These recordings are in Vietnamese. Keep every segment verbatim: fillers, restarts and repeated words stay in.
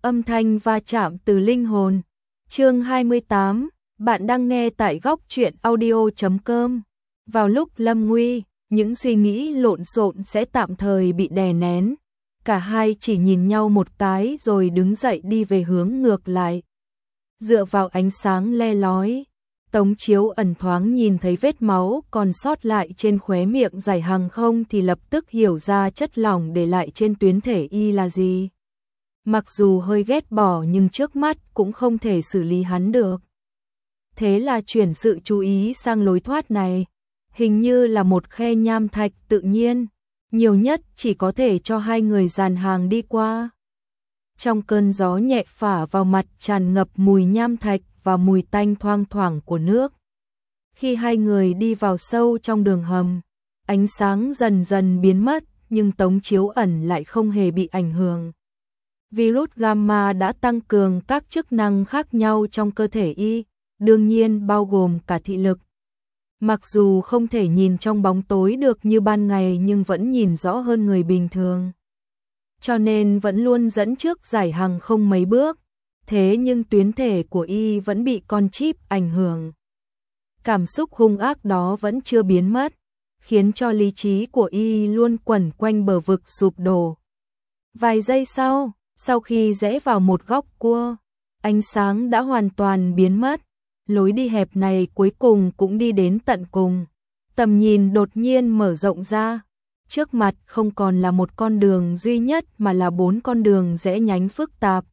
Âm thanh va chạm từ linh hồn. Chương hai mươi tám, bạn đang nghe tại góc truyện audio chấm com. Vào lúc lâm nguy, những suy nghĩ lộn xộn sẽ tạm thời bị đè nén. Cả hai chỉ nhìn nhau một cái rồi đứng dậy đi về hướng ngược lại. Dựa vào ánh sáng le lói, Tống Chiếu ẩn thoáng nhìn thấy vết máu còn sót lại trên khóe miệng Giải Hằng không thì lập tức hiểu ra chất lỏng để lại trên tuyến thể y là gì. Mặc dù hơi ghét bỏ nhưng trước mắt cũng không thể xử lý hắn được. Thế là chuyển sự chú ý sang lối thoát này, hình như là một khe nham thạch tự nhiên, nhiều nhất chỉ có thể cho hai người dàn hàng đi qua. Trong cơn gió nhẹ phả vào mặt tràn ngập mùi nham thạch và mùi tanh thoang thoảng của nước. Khi hai người đi vào sâu trong đường hầm, ánh sáng dần dần biến mất, nhưng Tống Chiếu ẩn lại không hề bị ảnh hưởng. Virus gamma đã tăng cường các chức năng khác nhau trong cơ thể y, đương nhiên bao gồm cả thị lực. Mặc dù không thể nhìn trong bóng tối được như ban ngày nhưng vẫn nhìn rõ hơn người bình thường. Cho nên vẫn luôn dẫn trước Giải Hằng không mấy bước. Thế nhưng tuyến thể của y vẫn bị con chip ảnh hưởng. Cảm xúc hung ác đó vẫn chưa biến mất, khiến cho lý trí của y luôn quẩn quanh bờ vực sụp đổ. Vài giây sau, sau khi rẽ vào một góc cua, ánh sáng đã hoàn toàn biến mất. Lối đi hẹp này cuối cùng cũng đi đến tận cùng. Tầm nhìn đột nhiên mở rộng ra. Trước mặt không còn là một con đường duy nhất mà là bốn con đường rẽ nhánh phức tạp.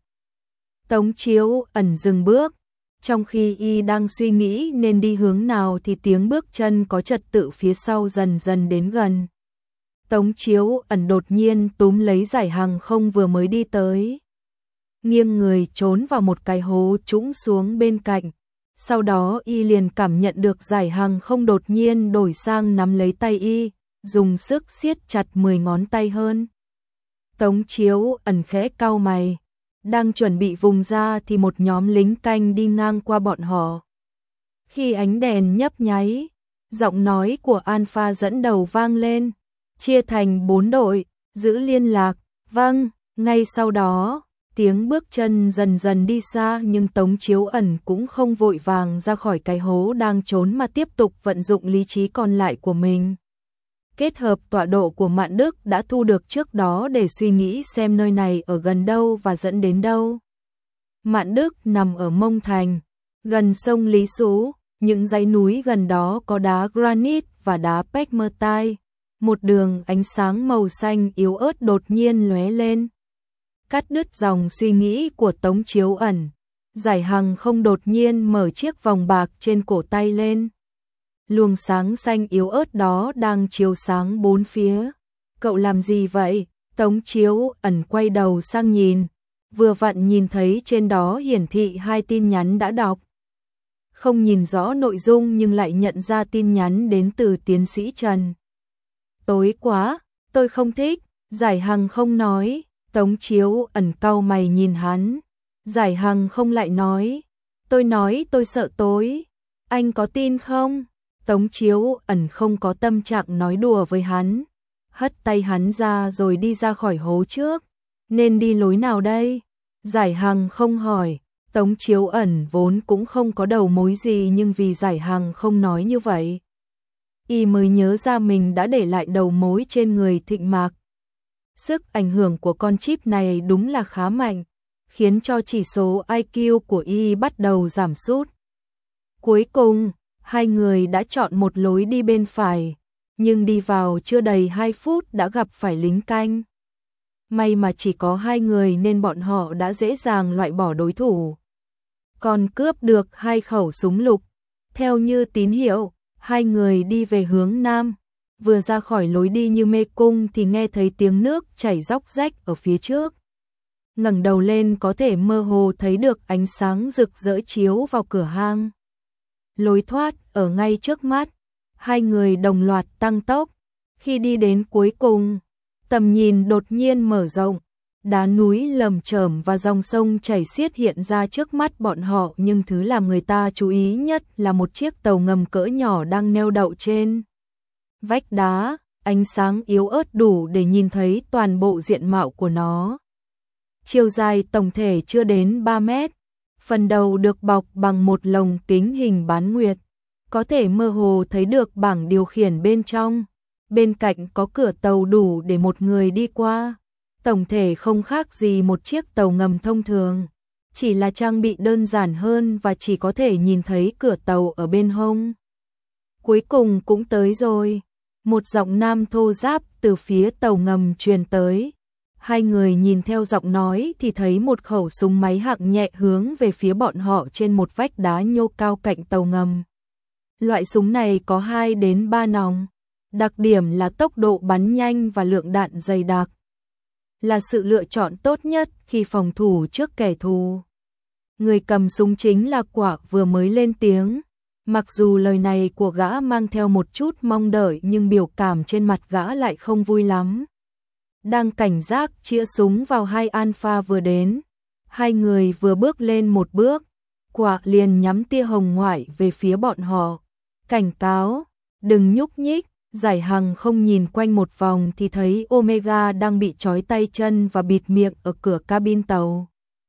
Tống Chiếu ẩn dừng bước. Trong khi y đang suy nghĩ nên đi hướng nào thì tiếng bước chân có trật tự phía sau dần dần đến gần. Tống Chiếu ẩn đột nhiên túm lấy Giải Hằng không vừa mới đi tới. Nghiêng người trốn vào một cái hố trũng xuống bên cạnh. Sau đó y liền cảm nhận được Giải Hằng không đột nhiên đổi sang nắm lấy tay y, dùng sức siết chặt mười ngón tay hơn. Tống Chiếu ẩn khẽ cau mày. Đang chuẩn bị vùng ra thì một nhóm lính canh đi ngang qua bọn họ. Khi ánh đèn nhấp nháy, giọng nói của Alpha dẫn đầu vang lên. Chia thành bốn đội, giữ liên lạc. Vâng, ngay sau đó, tiếng bước chân dần dần đi xa nhưng Tống Chiếu ẩn cũng không vội vàng ra khỏi cái hố đang trốn mà tiếp tục vận dụng lý trí còn lại của mình. Kết hợp tọa độ của Mạn Đức đã thu được trước đó để suy nghĩ xem nơi này ở gần đâu và dẫn đến đâu. Mạn Đức nằm ở Mông Thành, gần sông Lý Sú, những dãy núi gần đó có đá granite và đá pegmatite. Một đường ánh sáng màu xanh yếu ớt đột nhiên lóe lên. Cắt đứt dòng suy nghĩ của Tống Chiếu ẩn. Giải Hằng không đột nhiên mở chiếc vòng bạc trên cổ tay lên. Luồng sáng xanh yếu ớt đó đang chiếu sáng bốn phía. Cậu làm gì vậy? Tống Chiếu ẩn quay đầu sang nhìn. Vừa vặn nhìn thấy trên đó hiển thị hai tin nhắn đã đọc. Không nhìn rõ nội dung nhưng lại nhận ra tin nhắn đến từ tiến sĩ Trần. Tối quá, tôi không thích. Giải Hằng không nói. Tống Chiếu ẩn cau mày nhìn hắn. Giải Hằng không lại nói. Tôi nói tôi sợ tối. Anh có tin không? Tống Chiếu ẩn không có tâm trạng nói đùa với hắn. Hất tay hắn ra rồi đi ra khỏi hố trước. Nên đi lối nào đây? Giải Hằng không hỏi. Tống Chiếu ẩn vốn cũng không có đầu mối gì nhưng vì Giải Hằng không nói như vậy, y mới nhớ ra mình đã để lại đầu mối trên người Thịnh Mạc. Sức ảnh hưởng của con chip này đúng là khá mạnh, khiến cho chỉ số i kiu của y bắt đầu giảm sút. Cuối cùng, hai người đã chọn một lối đi bên phải, nhưng đi vào chưa đầy hai phút đã gặp phải lính canh. May mà chỉ có hai người nên bọn họ đã dễ dàng loại bỏ đối thủ. Còn cướp được hai khẩu súng lục. Theo như tín hiệu, hai người đi về hướng nam. Vừa ra khỏi lối đi như mê cung thì nghe thấy tiếng nước chảy róc rách ở phía trước. Ngẩng đầu lên có thể mơ hồ thấy được ánh sáng rực rỡ chiếu vào cửa hang. Lối thoát ở ngay trước mắt, hai người đồng loạt tăng tốc. Khi đi đến cuối cùng, tầm nhìn đột nhiên mở rộng, đá núi lầm chởm và dòng sông chảy xiết hiện ra trước mắt bọn họ, nhưng thứ làm người ta chú ý nhất là một chiếc tàu ngầm cỡ nhỏ đang neo đậu trên vách đá, ánh sáng yếu ớt đủ để nhìn thấy toàn bộ diện mạo của nó. chiều dài tổng thể chưa đến ba mét, phần đầu được bọc bằng một lồng kính hình bán nguyệt, có thể mơ hồ thấy được bảng điều khiển bên trong, bên cạnh có cửa tàu đủ để một người đi qua, tổng thể không khác gì một chiếc tàu ngầm thông thường, chỉ là trang bị đơn giản hơn và chỉ có thể nhìn thấy cửa tàu ở bên hông. Cuối cùng cũng tới rồi, một giọng nam thô ráp từ phía tàu ngầm truyền tới. Hai người nhìn theo giọng nói thì thấy một khẩu súng máy hạng nhẹ hướng về phía bọn họ trên một vách đá nhô cao cạnh tàu ngầm. Loại súng này có hai đến ba nòng, đặc điểm là tốc độ bắn nhanh và lượng đạn dày đặc, là sự lựa chọn tốt nhất khi phòng thủ trước kẻ thù. Người cầm súng chính là Quả vừa mới lên tiếng. Mặc dù lời này của gã mang theo một chút mong đợi nhưng biểu cảm trên mặt gã lại không vui lắm. Đang cảnh giác chĩa súng vào hai Alpha vừa đến, hai người vừa bước lên một bước, Quả liền nhắm tia hồng ngoại về phía bọn họ, cảnh cáo, đừng nhúc nhích. Giải Hằng không nhìn quanh một vòng thì thấy Omega đang bị trói tay chân và bịt miệng ở cửa cabin tàu.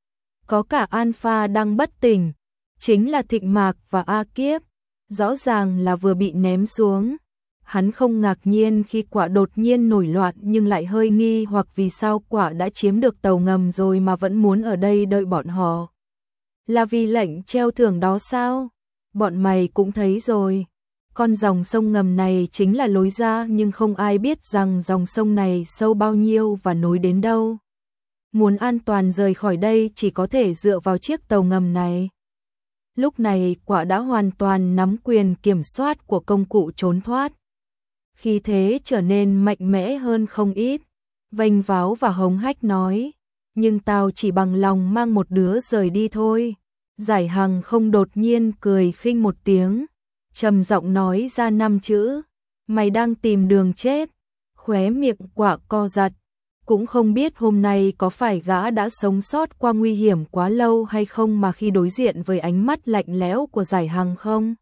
Có cả Alpha đang bất tỉnh, chính là Thịnh Mạc và A Kiếp, rõ ràng là vừa bị ném xuống. Hắn không ngạc nhiên khi Quả đột nhiên nổi loạn nhưng lại hơi nghi hoặc vì sao Quả đã chiếm được tàu ngầm rồi mà vẫn muốn ở đây đợi bọn họ. Là vì lệnh treo thưởng đó sao? Bọn mày cũng thấy rồi. Con dòng sông ngầm này chính là lối ra nhưng không ai biết rằng dòng sông này sâu bao nhiêu và nối đến đâu. Muốn an toàn rời khỏi đây chỉ có thể dựa vào chiếc tàu ngầm này. Lúc này Quả đã hoàn toàn nắm quyền kiểm soát của công cụ trốn thoát. Khi thế trở nên mạnh mẽ hơn không ít, vênh váo và hống hách nói, nhưng tao chỉ bằng lòng mang một đứa rời đi thôi. Giải Hằng không đột nhiên cười khinh một tiếng, trầm giọng nói ra năm chữ, mày đang tìm đường chết. Khóe miệng Quả co giật, cũng không biết hôm nay có phải gã đã sống sót qua nguy hiểm quá lâu hay không mà khi đối diện với ánh mắt lạnh lẽo của Giải Hằng không,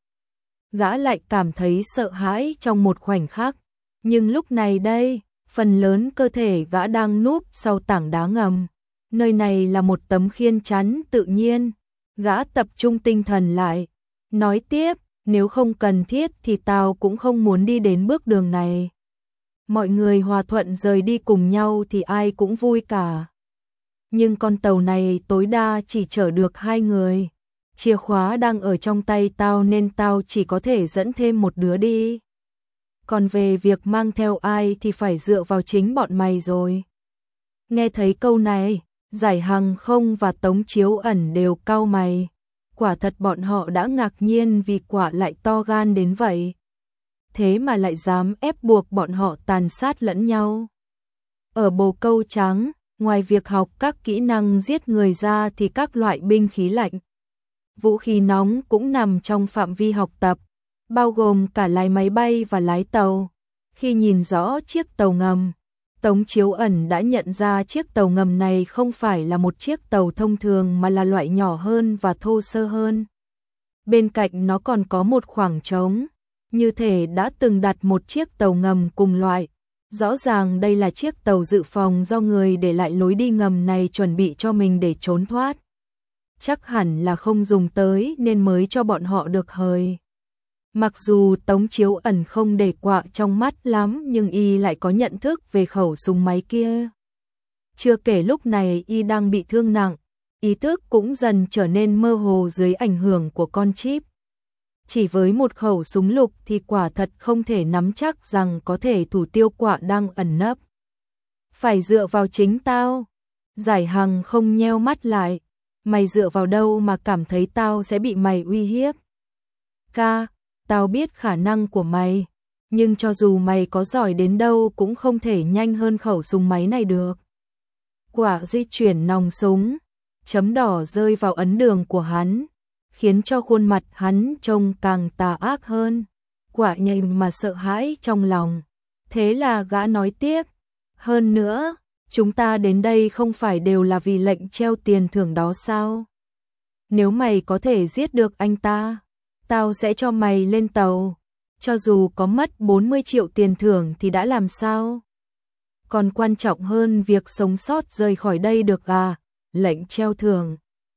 gã lại cảm thấy sợ hãi trong một khoảnh khắc. Nhưng lúc này đây, phần lớn cơ thể gã đang núp sau tảng đá ngầm. Nơi này là một tấm khiên chắn tự nhiên. Gã tập trung tinh thần lại, nói tiếp, nếu không cần thiết thì tao cũng không muốn đi đến bước đường này. Mọi người hòa thuận rời đi cùng nhau thì ai cũng vui cả. Nhưng con tàu này tối đa chỉ chở được hai người. Chìa khóa đang ở trong tay tao nên tao chỉ có thể dẫn thêm một đứa đi. Còn về việc mang theo ai thì phải dựa vào chính bọn mày rồi. Nghe thấy câu này, Giải Hằng không và Tống Chiếu Ẩn đều cau mày. Quả thật bọn họ đã ngạc nhiên vì Quả lại to gan đến vậy. Thế mà lại dám ép buộc bọn họ tàn sát lẫn nhau. Ở Bồ Câu Trắng, ngoài việc học các kỹ năng giết người ra thì các loại binh khí lạnh, vũ khí nóng cũng nằm trong phạm vi học tập, bao gồm cả lái máy bay và lái tàu. Khi nhìn rõ chiếc tàu ngầm, Tống Chiếu Ẩn đã nhận ra chiếc tàu ngầm này không phải là một chiếc tàu thông thường mà là loại nhỏ hơn và thô sơ hơn. Bên cạnh nó còn có một khoảng trống, như thể đã từng đặt một chiếc tàu ngầm cùng loại. Rõ ràng đây là chiếc tàu dự phòng do người để lại lối đi ngầm này chuẩn bị cho mình để trốn thoát. Chắc hẳn là không dùng tới nên mới cho bọn họ được hời. Mặc dù Tống Chiếu Ẩn không để Quạ trong mắt lắm nhưng y lại có nhận thức về khẩu súng máy kia. Chưa kể lúc này y đang bị thương nặng, ý thức cũng dần trở nên mơ hồ dưới ảnh hưởng của con chip. Chỉ với một khẩu súng lục thì quả thật không thể nắm chắc rằng có thể thủ tiêu Quạ đang ẩn nấp. Phải dựa vào chính tao. Giải Hằng không nheo mắt lại. Mày dựa vào đâu mà cảm thấy tao sẽ bị mày uy hiếp? Ca, tao biết khả năng của mày, nhưng cho dù mày có giỏi đến đâu cũng không thể nhanh hơn khẩu súng máy này được. Quả di chuyển nòng súng, chấm đỏ rơi vào ấn đường của hắn, khiến cho khuôn mặt hắn trông càng tà ác hơn. Quả nhìn mà sợ hãi trong lòng. Thế là gã nói tiếp, hơn nữa, chúng ta đến đây không phải đều là vì lệnh treo tiền thưởng đó sao? Nếu mày có thể giết được anh ta, tao sẽ cho mày lên tàu. Cho dù có mất bốn mươi triệu tiền thưởng thì đã làm sao? Còn quan trọng hơn việc sống sót rời khỏi đây được à? lệnh treo thưởng.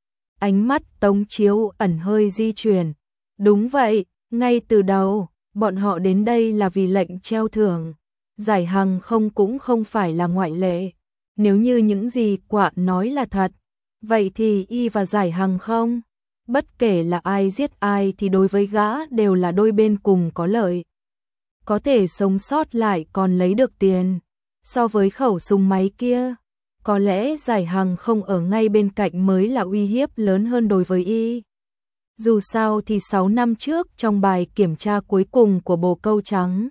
Ánh mắt Tống Chiếu Ẩn hơi di chuyển. Đúng vậy, ngay từ đầu, bọn họ đến đây là vì lệnh treo thưởng. Giải Hằng Không cũng không phải là ngoại lệ. Nếu như những gì Quạ nói là thật, vậy thì y và Giải Hằng Không, bất kể là ai giết ai thì đối với gã đều là đôi bên cùng có lợi. Có thể sống sót lại còn lấy được tiền. So với khẩu súng máy kia, có lẽ Giải Hằng Không ở ngay bên cạnh mới là uy hiếp lớn hơn đối với y. Dù sao thì sáu năm trước trong bài kiểm tra cuối cùng của Bồ Câu Trắng,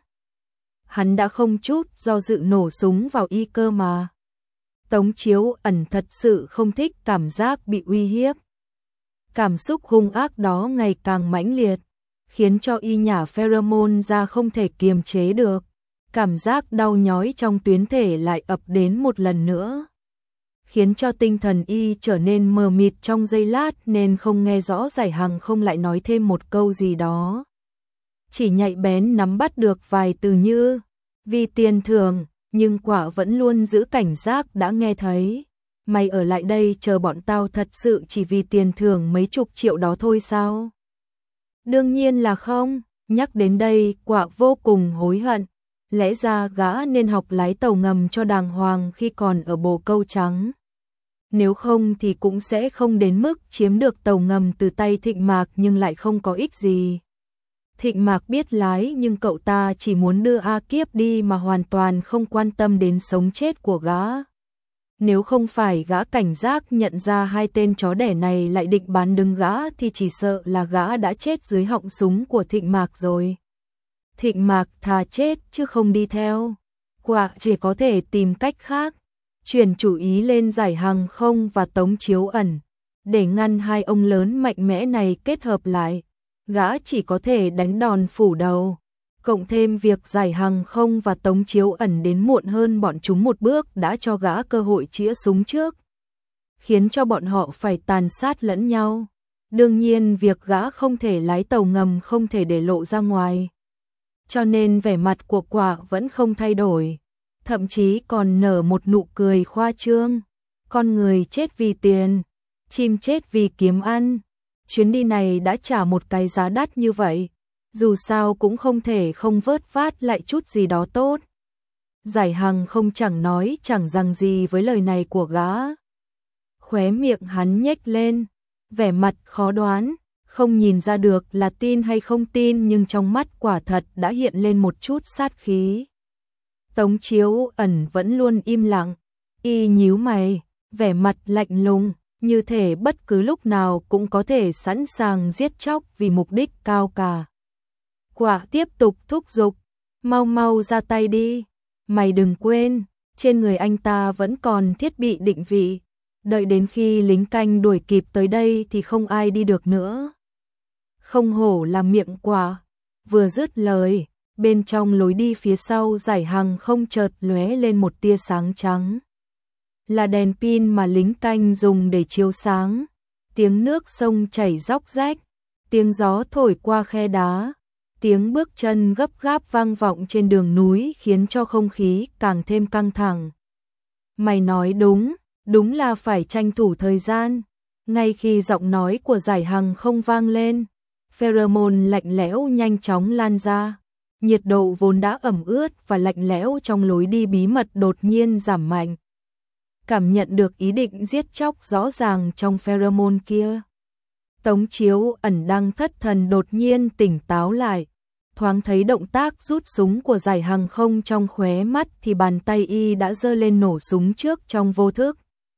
hắn đã không chút do dự nổ súng vào y cơ mà. Tống Chiếu Ẩn thật sự không thích cảm giác bị uy hiếp. Cảm xúc hung ác đó ngày càng mãnh liệt, khiến cho y nhả pheromone ra không thể kiềm chế được. Cảm giác đau nhói trong tuyến thể lại ập đến một lần nữa, khiến cho tinh thần y trở nên mờ mịt trong giây lát nên không nghe rõ Giải Hằng Không lại nói thêm một câu gì đó. Chỉ nhạy bén nắm bắt được vài từ như vì tiền thưởng, nhưng Quả vẫn luôn giữ cảnh giác đã nghe thấy. Mày ở lại đây chờ bọn tao thật sự chỉ vì tiền thưởng mấy chục triệu đó thôi sao? Đương nhiên là không, nhắc đến đây Quả vô cùng hối hận. Lẽ ra gã nên học lái tàu ngầm cho đàng hoàng khi còn ở Bồ Câu Trắng. Nếu không thì cũng sẽ không đến mức chiếm được tàu ngầm từ tay Thịnh Mạc nhưng lại không có ích gì. Thịnh Mạc biết lái nhưng cậu ta chỉ muốn đưa A Kiếp đi mà hoàn toàn không quan tâm đến sống chết của gã. Nếu không phải gã cảnh giác nhận ra hai tên chó đẻ này lại định bán đứng gã thì chỉ sợ là gã đã chết dưới họng súng của Thịnh Mạc rồi. Thịnh Mạc thà chết chứ không đi theo. Quả chỉ có thể tìm cách khác, chuyển chủ ý lên Giải Hằng Không và Tống Chiếu Ẩn. Để ngăn hai ông lớn mạnh mẽ này kết hợp lại, gã chỉ có thể đánh đòn phủ đầu. Cộng thêm việc Giải Hằng Không và Tống Chiếu Ẩn đến muộn hơn bọn chúng một bước đã cho gã cơ hội chĩa súng trước, khiến cho bọn họ phải tàn sát lẫn nhau. Đương nhiên việc gã không thể lái tàu ngầm không thể để lộ ra ngoài, cho nên vẻ mặt của Quả vẫn không thay đổi, thậm chí còn nở một nụ cười khoa trương. Con người chết vì tiền, chim chết vì kiếm ăn. Chuyến đi này đã trả một cái giá đắt như vậy, dù sao cũng không thể không vớt vát lại chút gì đó tốt. Giải Hằng Không chẳng nói chẳng rằng gì với lời này của gã. Khóe miệng hắn nhếch lên, vẻ mặt khó đoán, không nhìn ra được là tin hay không tin nhưng trong mắt quả thật đã hiện lên một chút sát khí. Tống Chiếu Ẩn vẫn luôn im lặng, y nhíu mày, vẻ mặt lạnh lùng, như thể bất cứ lúc nào cũng có thể sẵn sàng giết chóc vì mục đích cao cả. Quả tiếp tục thúc giục, mau mau ra tay đi, mày đừng quên, trên người anh ta vẫn còn thiết bị định vị, đợi đến khi lính canh đuổi kịp tới đây thì không ai đi được nữa. Không hổ là miệng Quả. Vừa dứt lời, bên trong lối đi phía sau Giải Hằng Không chợt lóe lên một tia sáng trắng. Là đèn pin mà lính canh dùng để chiếu sáng. Tiếng nước sông chảy róc rách, tiếng gió thổi qua khe đá, tiếng bước chân gấp gáp vang vọng trên đường núi khiến cho không khí càng thêm căng thẳng. Mày nói đúng, đúng là phải tranh thủ thời gian. Ngay khi giọng nói của Giải Hằng Không vang lên, pheromone lạnh lẽo nhanh chóng lan ra. Nhiệt độ vốn đã ẩm ướt và lạnh lẽo trong lối đi bí mật đột nhiên giảm mạnh. Cảm nhận được ý định giết chóc rõ ràng trong pheromone kia, Tống Chiếu Ẩn đang thất thần đột nhiên tỉnh táo lại. Thoáng thấy động tác rút súng của Giải Hằng Không trong khóe mắt thì bàn tay y đã giơ lên nổ súng trước trong vô thức.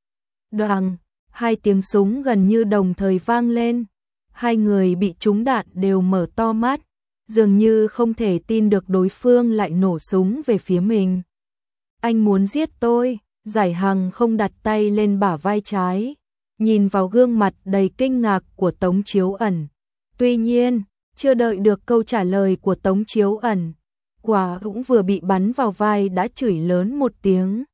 Đoàng, hai tiếng súng gần như đồng thời vang lên. Hai người bị trúng đạn đều mở to mắt, dường như không thể tin được đối phương lại nổ súng về phía mình. Anh muốn giết tôi? Giải Hằng Không đặt tay lên bả vai trái, nhìn vào gương mặt đầy kinh ngạc của Tống Chiếu Ẩn. Tuy nhiên, chưa đợi được câu trả lời của Tống Chiếu Ẩn, Quả cũng vừa bị bắn vào vai đã chửi lớn một tiếng.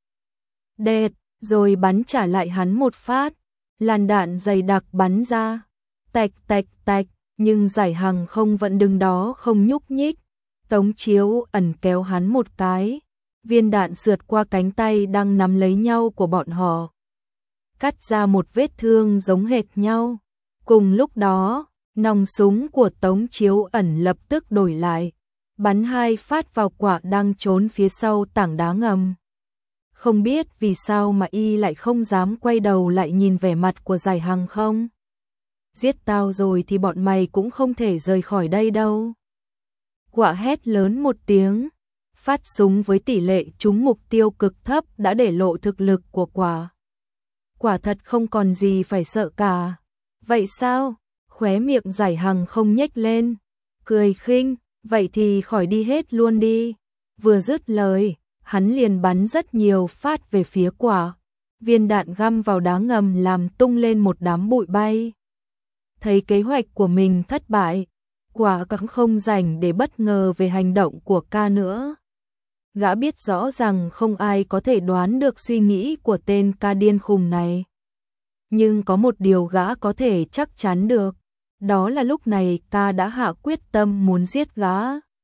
Đệt, rồi bắn trả lại hắn một phát. Làn đạn dày đặc bắn ra. Tạch tạch tạch, nhưng Giải Hằng Không vẫn đứng đó không nhúc nhích. Tống Chiếu Ẩn kéo hắn một cái. Viên đạn sượt qua cánh tay đang nắm lấy nhau của bọn họ. cắt ra một vết thương giống hệt nhau. Cùng lúc đó, nòng súng của Tống Chiếu Ẩn lập tức đổi lại, bắn hai phát vào Quả đang trốn phía sau tảng đá ngầm. Không biết vì sao mà y lại không dám quay đầu lại nhìn vẻ mặt của Giải Hằng không? Giết tao rồi thì bọn mày cũng không thể rời khỏi đây đâu. Quả hét lớn một tiếng, phát súng với tỷ lệ trúng mục tiêu cực thấp đã để lộ thực lực của Quả. Quả thật không còn gì phải sợ cả. Vậy sao? Khóe miệng Giải Hằng không nhếch lên, cười khinh, vậy thì khỏi đi hết luôn đi. Vừa dứt lời, hắn liền bắn rất nhiều phát về phía Quả. Viên đạn găm vào đá ngầm làm tung lên một đám bụi bay. Thấy kế hoạch của mình thất bại, Quả cũng không rảnh để bất ngờ về hành động của ca nữa. Gã biết rõ rằng không ai có thể đoán được suy nghĩ của tên ca điên khùng này. Nhưng có một điều gã có thể chắc chắn được, đó là lúc này ca đã hạ quyết tâm muốn giết gã.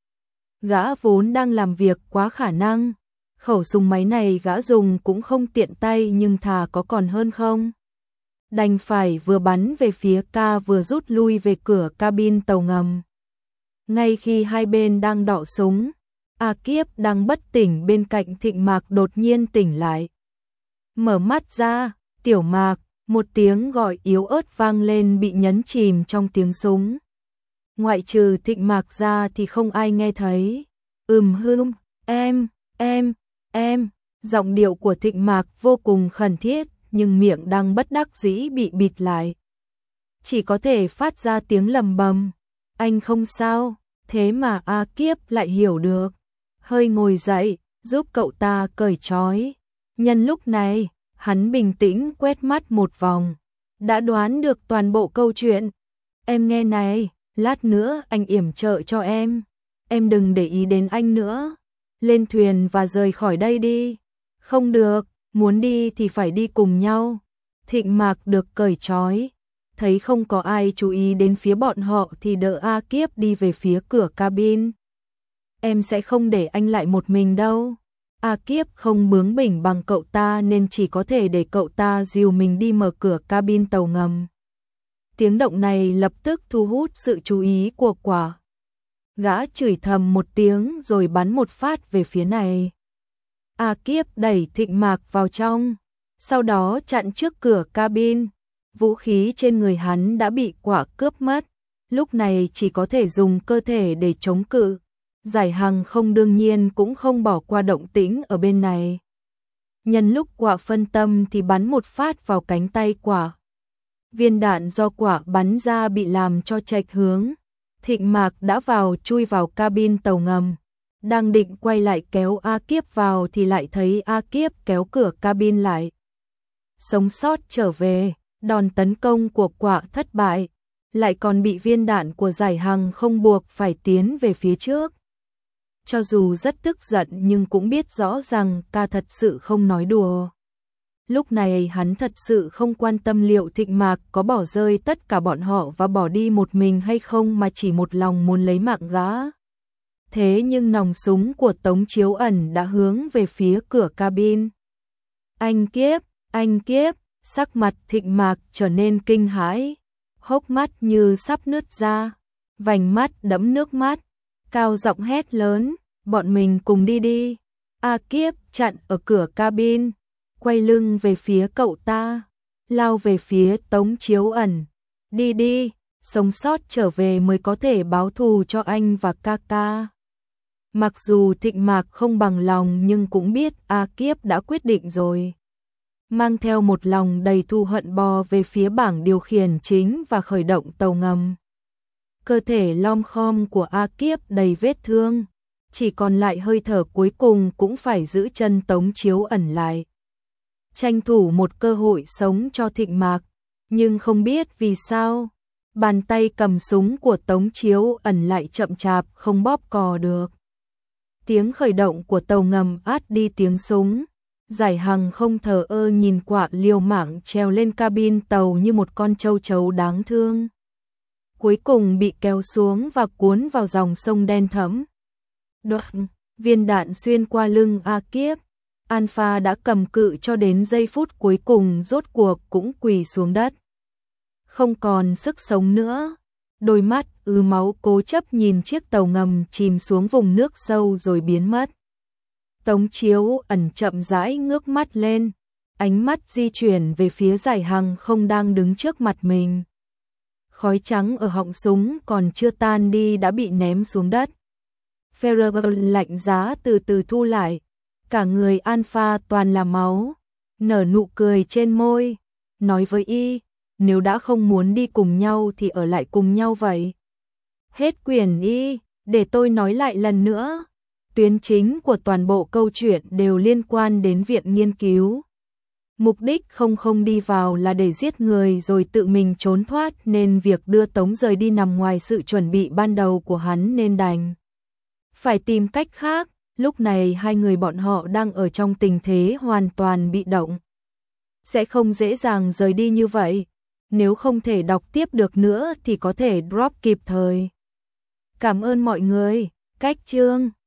Gã vốn đang làm việc quá khả năng, khẩu súng máy này gã dùng cũng không tiện tay nhưng thà có còn hơn không. Đành phải vừa bắn về phía ca vừa rút lui về cửa cabin tàu ngầm. Ngay khi hai bên đang đọ súng, A Kiếp đang bất tỉnh bên cạnh Thịnh Mạc đột nhiên tỉnh lại. Mở mắt ra, Tiểu Mạc, một tiếng gọi yếu ớt vang lên bị nhấn chìm trong tiếng súng. Ngoại trừ Thịnh Mạc ra thì không ai nghe thấy. Ừm hưm, em, em, em, giọng điệu của Thịnh Mạc vô cùng khẩn thiết, nhưng miệng đang bất đắc dĩ bị bịt lại. Chỉ có thể phát ra tiếng lầm bầm. Anh không sao, thế mà A Kiếp lại hiểu được. Hơi ngồi dậy, giúp cậu ta cởi trói. Nhân lúc này, hắn bình tĩnh quét mắt một vòng. Đã đoán được toàn bộ câu chuyện. Em nghe này, lát nữa anh yểm trợ cho em. Em đừng để ý đến anh nữa. Lên thuyền và rời khỏi đây đi. Không được, muốn đi thì phải đi cùng nhau. Thịnh Mạc được cởi trói. Thấy không có ai chú ý đến phía bọn họ thì đỡ A Kiếp đi về phía cửa cabin. Em sẽ không để anh lại một mình đâu. A Kiếp không bướng bỉnh bằng cậu ta nên chỉ có thể để cậu ta dìu mình đi mở cửa cabin tàu ngầm. Tiếng động này lập tức thu hút sự chú ý của Quả. Gã chửi thầm một tiếng rồi bắn một phát về phía này. A Kiếp đẩy Thịnh Mạc vào trong, sau đó chặn trước cửa cabin. Vũ khí trên người hắn đã bị Quả cướp mất, lúc này chỉ có thể dùng cơ thể để chống cự. Giải Hằng không đương nhiên cũng không bỏ qua động tĩnh ở bên này. Nhân lúc Quả phân tâm thì bắn một phát vào cánh tay Quả. Viên đạn do Quả bắn ra bị làm cho chệch hướng. Thịnh Mạc đã vào chui vào cabin tàu ngầm. Đang định quay lại kéo A Kiếp vào thì lại thấy A Kiếp kéo cửa cabin lại. Sống sót trở về, đòn tấn công của Quả thất bại, lại còn bị viên đạn của Giải Hằng không buộc phải tiến về phía trước. Cho dù rất tức giận nhưng cũng biết rõ rằng ca thật sự không nói đùa. Lúc này hắn thật sự không quan tâm liệu Thịnh Mạc có bỏ rơi tất cả bọn họ và bỏ đi một mình hay không mà chỉ một lòng muốn lấy mạng gã. Thế nhưng nòng súng của Tống Chiếu Ẩn đã hướng về phía cửa cabin. Anh Kiếp, anh Kiếp, sắc mặt Thịnh Mạc trở nên kinh hãi, hốc mắt như sắp nứt ra, vành mắt đẫm nước mắt, cao giọng hét lớn, bọn mình cùng đi đi. A Kiếp chặn ở cửa cabin, quay lưng về phía cậu ta, lao về phía Tống Chiếu Ẩn. Đi đi, sống sót trở về mới có thể báo thù cho anh và ca ca. Mặc dù Thịnh Mạc không bằng lòng nhưng cũng biết A Kiếp đã quyết định rồi. Mang theo một lòng đầy thù hận bò về phía bảng điều khiển chính và khởi động tàu ngầm. Cơ thể lom khom của A Kiếp đầy vết thương, chỉ còn lại hơi thở cuối cùng cũng phải giữ chân Tống Chiếu Ẩn lại. Tranh thủ một cơ hội sống cho Thịnh Mạc, nhưng không biết vì sao, bàn tay cầm súng của Tống Chiếu Ẩn lại chậm chạp không bóp cò được. Tiếng khởi động của tàu ngầm át đi tiếng súng. Giải Hằng không thờ ơ nhìn Quả liều mạng trèo lên cabin tàu như một con trâu trấu đáng thương. Cuối cùng bị kéo xuống và cuốn vào dòng sông đen thẫm. Đoạn, viên đạn xuyên qua lưng A Kiếp. Alpha đã cầm cự cho đến giây phút cuối cùng rốt cuộc cũng quỳ xuống đất. Không còn sức sống nữa. Đôi mắt ứ máu cố chấp nhìn chiếc tàu ngầm chìm xuống vùng nước sâu rồi biến mất. Tống Chiếu ẩn chậm rãi ngước mắt lên, ánh mắt di chuyển về phía Giải Hằng không đang đứng trước mặt mình. Khói trắng ở họng súng còn chưa tan đi đã bị ném xuống đất. Ferrer lạnh giá từ từ thu lại, cả người Alpha toàn là máu, nở nụ cười trên môi, nói với y, nếu đã không muốn đi cùng nhau thì ở lại cùng nhau vậy. Hết quyển y, để tôi nói lại lần nữa. Tuyến chính của toàn bộ câu chuyện đều liên quan đến viện nghiên cứu. Mục đích không không đi vào là để giết người rồi tự mình trốn thoát nên việc đưa Tống rời đi nằm ngoài sự chuẩn bị ban đầu của hắn nên đành phải tìm cách khác. Lúc này hai người bọn họ đang ở trong tình thế hoàn toàn bị động. Sẽ không dễ dàng rời đi như vậy. Nếu không thể đọc tiếp được nữa thì có thể drop kịp thời. Cảm ơn mọi người. Cách chương